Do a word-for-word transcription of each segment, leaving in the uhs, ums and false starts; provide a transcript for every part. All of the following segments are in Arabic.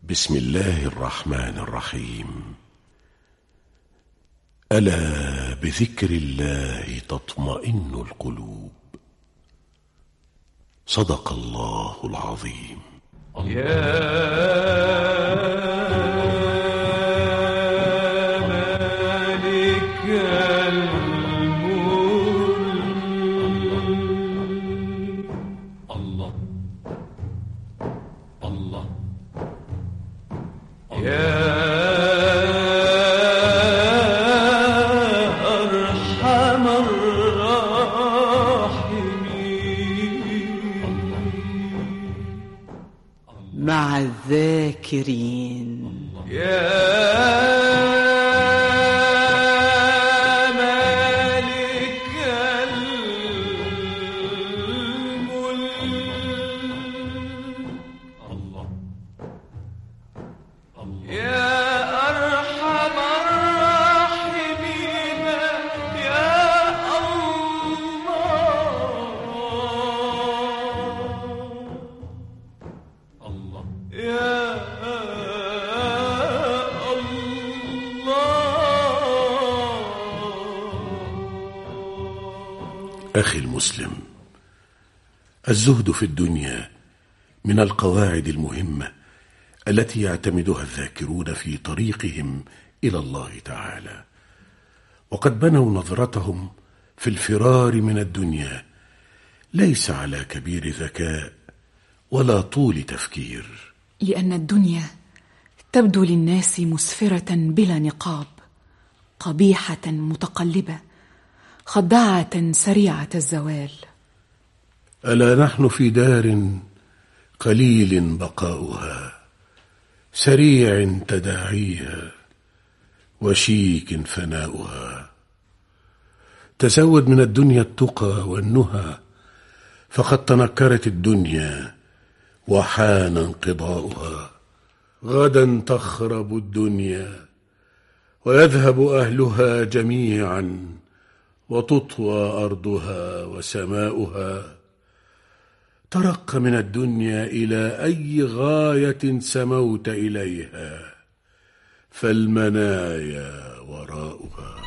بسم الله الرحمن الرحيم. ألا بذكر الله تطمئن القلوب. صدق الله العظيم. يا مع الذاكرين. يا مالك الملك. الله الله. يا أرحم الراحمين. يا الله يا أخي المسلم، الزهد في الدنيا من القواعد المهمة التي يعتمدها الذاكرون في طريقهم إلى الله تعالى، وقد بنوا نظرتهم في الفرار من الدنيا ليس على كبير ذكاء ولا طول تفكير، لأن الدنيا تبدو للناس مسفرة بلا نقاب، قبيحة متقلبة، خداعة سريعة الزوال. ألا نحن في دار قليل بقاؤها، سريع تداعيها، وشيك فناؤها. تزود من الدنيا التقى والنهى، فقد تنكرت الدنيا وحان انقضاؤها. غدا تخرب الدنيا ويذهب أهلها جميعا، وتطوى أرضها وسماؤها. ترق من الدنيا إلى أي غاية سموت إليها، فالمنايا وراؤها.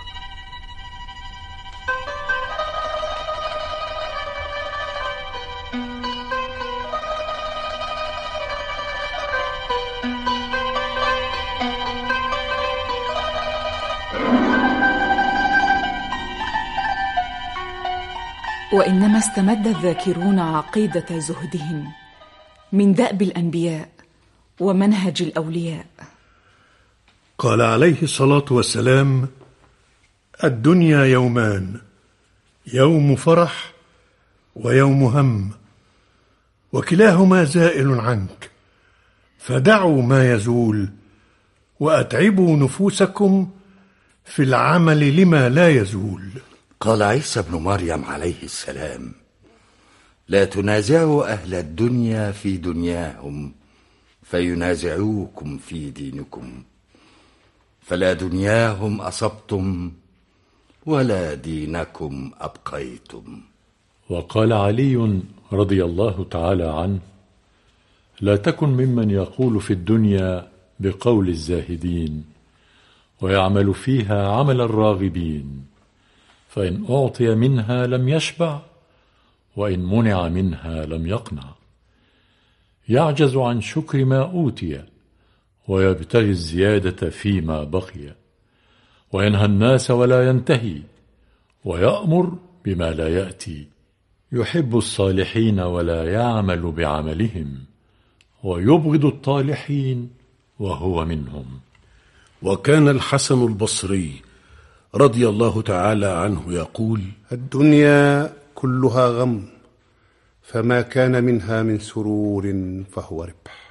وإنما استمد الذاكرون عقيدة زهدهم من دأب الأنبياء ومنهج الأولياء. قال عليه الصلاة والسلام: الدنيا يومان، يوم فرح ويوم هم، وكلاهما زائل عنك، فدعوا ما يزول وأتعبوا نفوسكم في العمل لما لا يزول. قال عيسى ابن مريم عليه السلام: لا تنازعوا أهل الدنيا في دنياهم فينازعوكم في دينكم، فلا دنياهم أصبتم ولا دينكم أبقيتم. وقال علي رضي الله تعالى عنه: لا تكن ممن يقول في الدنيا بقول الزاهدين ويعمل فيها عمل الراغبين، فإن أعطي منها لم يشبع، وإن منع منها لم يقنع. يعجز عن شكر ما أوتي ويبتغي الزيادة فيما بقي، وينهى الناس ولا ينتهي، ويأمر بما لا يأتي. يحب الصالحين ولا يعمل بعملهم، ويبغض الطالحين وهو منهم. وكان الحسن البصري رضي الله تعالى عنه يقول: الدنيا كلها غم، فما كان منها من سرور فهو ربح.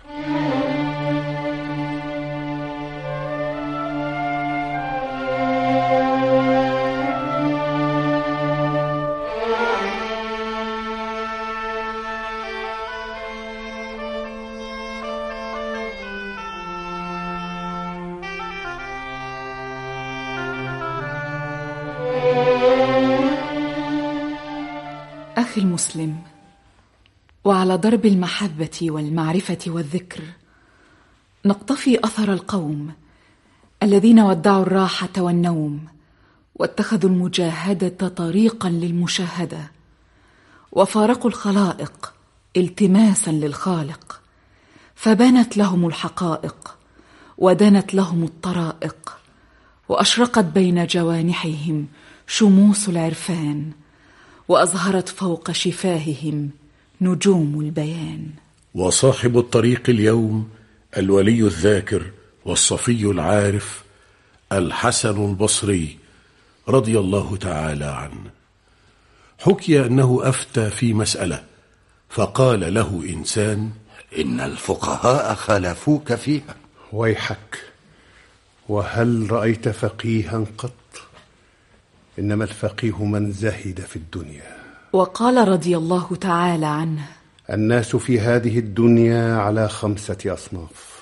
أخي المسلم، وعلى ضرب المحبة والمعرفة والذكر نقتفي أثر القوم الذين ودعوا الراحة والنوم واتخذوا المجاهدة طريقا للمشاهدة، وفارقوا الخلائق التماسا للخالق، فبانت لهم الحقائق ودنت لهم الطرائق، وأشرقت بين جوانحهم شموس العرفان، وأظهرت فوق شفاههم نجوم البيان. وصاحب الطريق اليوم الولي الذاكر والصفي العارف الحسن البصري رضي الله تعالى عنه. حكي أنه أفتى في مسألة، فقال له إنسان: إن الفقهاء خالفوك فيها. ويحك، وهل رأيت فقيها قط؟ إنما الفقيه من زهد في الدنيا. وقال رضي الله تعالى عنه: الناس في هذه الدنيا على خمسة أصناف: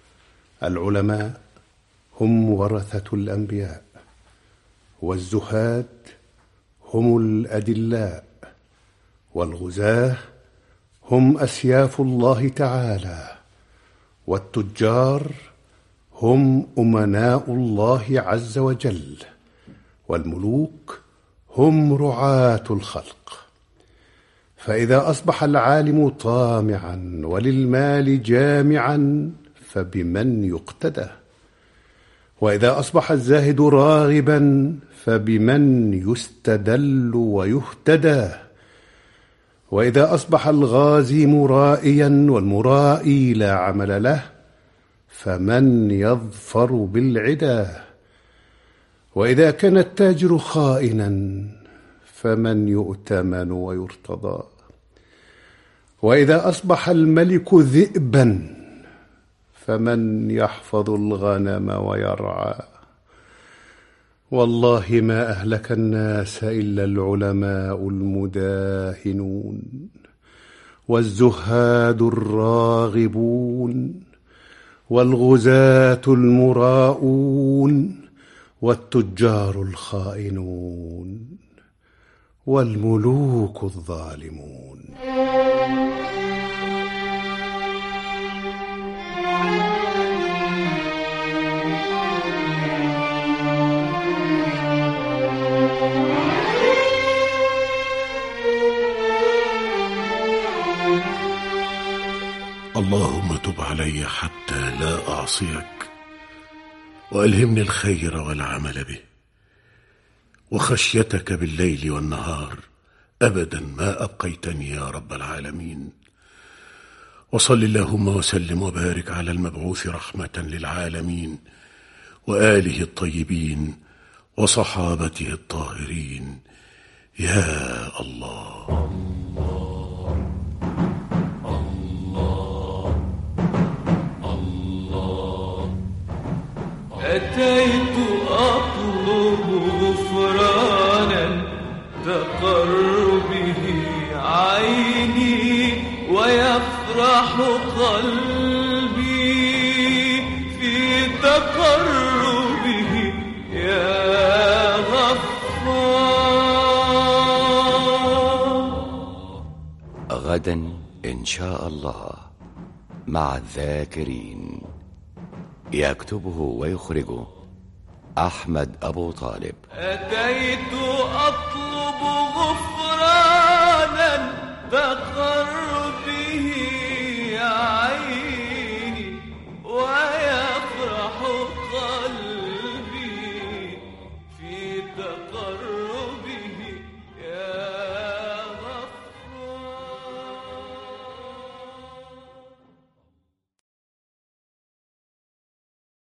العلماء هم ورثة الأنبياء، والزهاد هم الأدلاء، والغزاة هم أسياف الله تعالى، والتجار هم أمناء الله عز وجل، والملوك هم رعاة الخلق. فإذا أصبح العالم طامعا وللمال جامعا فبمن يقتدى؟ وإذا أصبح الزاهد راغبا فبمن يستدل ويهتدى؟ وإذا أصبح الغازي مرائيا والمرائي لا عمل له فمن يظفر بالعدا؟ وإذا كان التاجر خائنا فمن يؤتمن ويرتضى؟ وإذا أصبح الملك ذئبا فمن يحفظ الغنم ويرعى؟ والله ما أهلك الناس إلا العلماء المداهنون، والزهاد الراغبون، والغزاة المراؤون، والتجار الخائنون، والملوك الظالمون. اللهم تب علي حتى لا أعصيك، وألهمني الخير والعمل به، وخشيتك بالليل والنهار أبدا ما أبقيتني يا رب العالمين. وصل اللهم وسلم وبارك على المبعوث رحمة للعالمين، وآله الطيبين وصحابته الطاهرين. يا الله. أتيت أطلب غفرانا تقر به عيني ويفرح قلبي في تقربه يا غفار. غدا إن شاء الله مع الذاكرين، يكتبه ويخرجه أحمد أبو طالب. أتيت أطلب غفرانا تقر